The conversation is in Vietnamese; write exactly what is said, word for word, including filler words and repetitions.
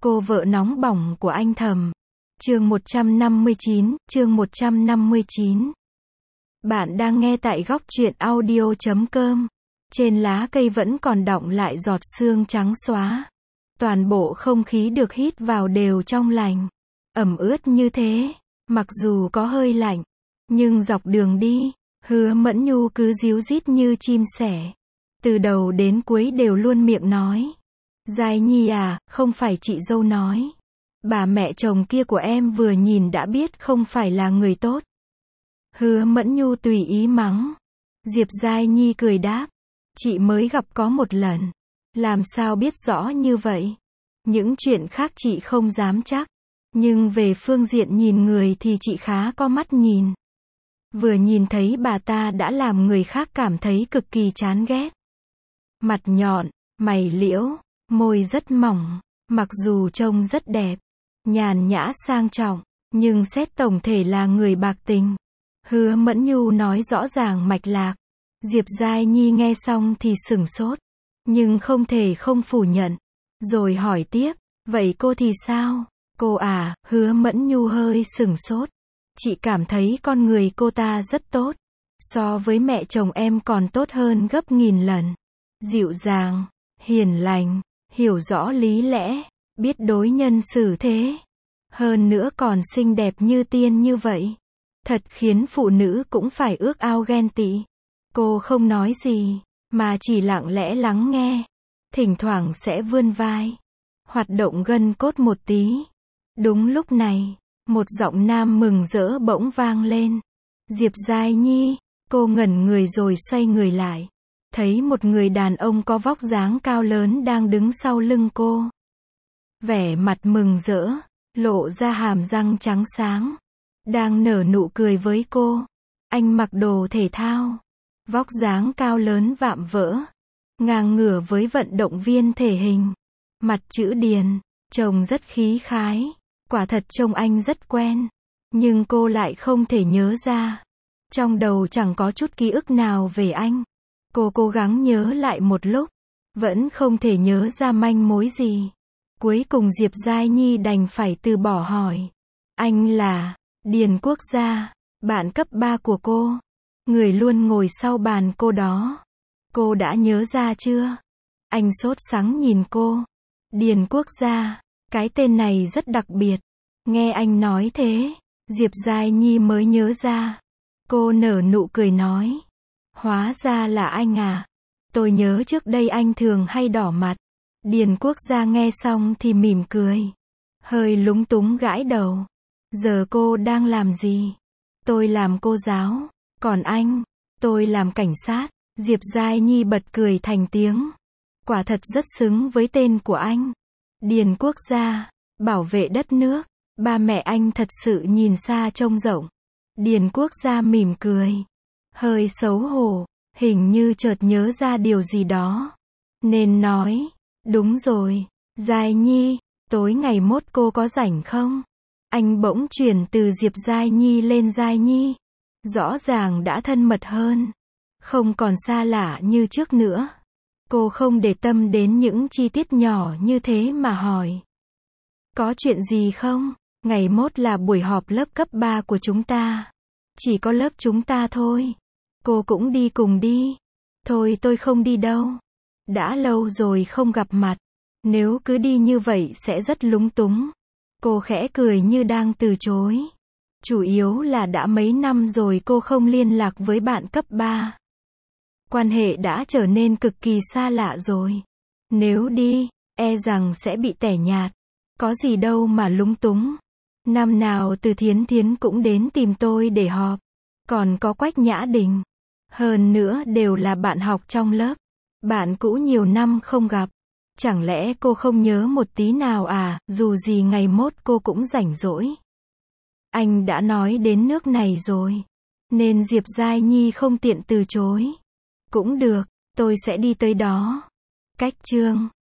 Cô vợ nóng bỏng của anh Thầm. Chương một trăm năm mươi chín, chương một trăm năm mươi chín. Bạn đang nghe tại góc truyện audio chấm com. Trên lá cây vẫn còn đọng lại giọt sương trắng xóa. Toàn bộ không khí được hít vào đều trong lành. Ẩm ướt như thế, mặc dù có hơi lạnh, nhưng dọc đường đi, Hứa Mẫn Nhu cứ ríu rít như chim sẻ. Từ đầu đến cuối đều luôn miệng nói. Giai Nhi à, không phải chị dâu nói. Bà mẹ chồng kia của em vừa nhìn đã biết không phải là người tốt. Hứa Mẫn Nhu tùy ý mắng. Diệp Giai Nhi cười đáp. Chị mới gặp có một lần. Làm sao biết rõ như vậy? Những chuyện khác chị không dám chắc. Nhưng về phương diện nhìn người thì chị khá có mắt nhìn. Vừa nhìn thấy bà ta đã làm người khác cảm thấy cực kỳ chán ghét. Mặt nhọn, mày liễu, môi rất mỏng, mặc dù trông rất đẹp, nhàn nhã sang trọng, nhưng xét tổng thể là người bạc tình. Hứa Mẫn Nhu nói rõ ràng mạch lạc. Diệp Giai Nhi nghe xong thì sửng sốt, nhưng không thể không phủ nhận. Rồi hỏi tiếp, vậy cô thì sao? Cô à, Hứa Mẫn Nhu hơi sửng sốt. Chị cảm thấy con người cô ta rất tốt. So với mẹ chồng em còn tốt hơn gấp nghìn lần. Dịu dàng, hiền lành, hiểu rõ lý lẽ, biết đối nhân xử thế. Hơn nữa còn xinh đẹp như tiên như vậy. Thật khiến phụ nữ cũng phải ước ao ghen tị. Cô không nói gì, mà chỉ lặng lẽ lắng nghe. Thỉnh thoảng sẽ vươn vai, hoạt động gân cốt một tí. Đúng lúc này, một giọng nam mừng rỡ bỗng vang lên. Diệp Giai Nhi, cô ngẩn người rồi xoay người lại. Thấy một người đàn ông có vóc dáng cao lớn đang đứng sau lưng cô. Vẻ mặt mừng rỡ, lộ ra hàm răng trắng sáng. Đang nở nụ cười với cô. Anh mặc đồ thể thao. Vóc dáng cao lớn vạm vỡ. Ngang ngửa với vận động viên thể hình. Mặt chữ điền, trông rất khí khái. Quả thật trông anh rất quen. Nhưng cô lại không thể nhớ ra. Trong đầu chẳng có chút ký ức nào về anh. Cô cố gắng nhớ lại một lúc. Vẫn không thể nhớ ra manh mối gì. Cuối cùng Diệp Giai Nhi đành phải từ bỏ hỏi. Anh là Điền Quốc Gia, bạn cấp ba của cô. Người luôn ngồi sau bàn cô đó. Cô đã nhớ ra chưa? Anh sốt sắng nhìn cô. Điền Quốc Gia, cái tên này rất đặc biệt. Nghe anh nói thế, Diệp Giai Nhi mới nhớ ra. Cô nở nụ cười nói. Hóa ra là anh à. Tôi nhớ trước đây anh thường hay đỏ mặt. Điền Quốc Gia nghe xong thì mỉm cười. Hơi lúng túng gãi đầu. Giờ cô đang làm gì? Tôi làm cô giáo. Còn anh? Tôi làm cảnh sát. Diệp Giai Nhi bật cười thành tiếng. Quả thật rất xứng với tên của anh. Điền Quốc Gia, bảo vệ đất nước. Ba mẹ anh thật sự nhìn xa trông rộng. Điền Quốc Gia mỉm cười. Hơi xấu hổ, hình như chợt nhớ ra điều gì đó. Nên nói, đúng rồi, Giai Nhi, tối ngày mốt cô có rảnh không? Anh bỗng chuyển từ Diệp Giai Nhi lên Giai Nhi. Rõ ràng đã thân mật hơn. Không còn xa lạ như trước nữa. Cô không để tâm đến những chi tiết nhỏ như thế mà hỏi. Có chuyện gì không? Ngày mốt là buổi họp lớp cấp ba của chúng ta. Chỉ có lớp chúng ta thôi. Cô cũng đi cùng đi. Thôi tôi không đi đâu. Đã lâu rồi không gặp mặt. Nếu cứ đi như vậy sẽ rất lúng túng. Cô khẽ cười như đang từ chối. Chủ yếu là đã mấy năm rồi cô không liên lạc với bạn cấp ba. Quan hệ đã trở nên cực kỳ xa lạ rồi. Nếu đi, e rằng sẽ bị tẻ nhạt. Có gì đâu mà lúng túng. Năm nào Từ Thiến Thiến cũng đến tìm tôi để họp. Còn có Quách Nhã Đình. Hơn nữa đều là bạn học trong lớp. Bạn cũ nhiều năm không gặp. Chẳng lẽ cô không nhớ một tí nào à? Dù gì ngày mốt cô cũng rảnh rỗi. Anh đã nói đến nước này rồi. Nên Diệp Giai Nhi không tiện từ chối. Cũng được, tôi sẽ đi tới đó. Cách chương